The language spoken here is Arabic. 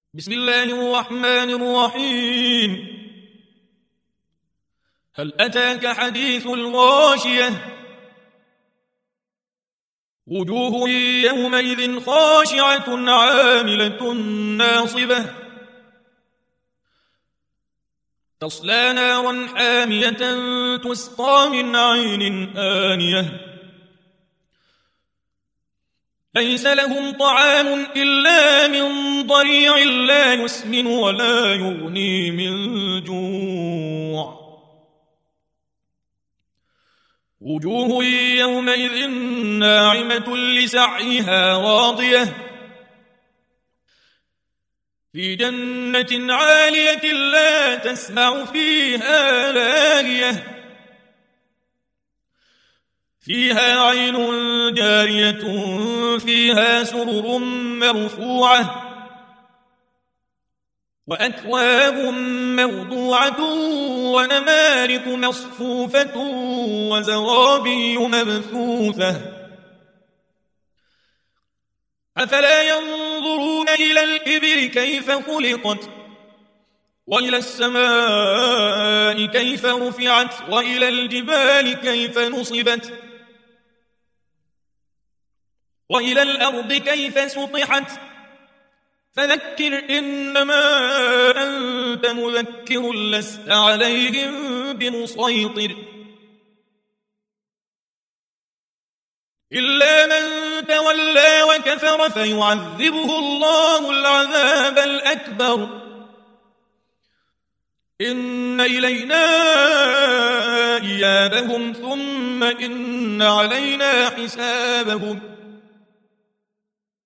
بسم الله الرحمن الرحيم. هل أتاك حديث الغاشية؟ وجوه يومئذ خاشعة عاملة ناصبة تصلى نارا حامية تسقى من عين آنية ليس لهم طعام إلا من ضريع لا يسمن ولا يغني من جوع. وجوه يومئذ ناعمة لسعيها راضية في جنة عالية لا تسمع فيها لاغية فيها عين جارية فيها سرر مرفوعة وأكواب موضوعة ونمارق مصفوفة وزرابي مبثوثة أفلا ينظرون إلى الإبل كيف خلقت وإلى السماء كيف رفعت وإلى الجبال كيف نصبت وإلى الأرض كيف سطحت فذكر إنما أنت مذكر لست عليهم بمسيطر إلا من تولى وكفر فيعذبه الله العذاب الأكبر إن إلينا إيابهم ثم إن علينا حسابهم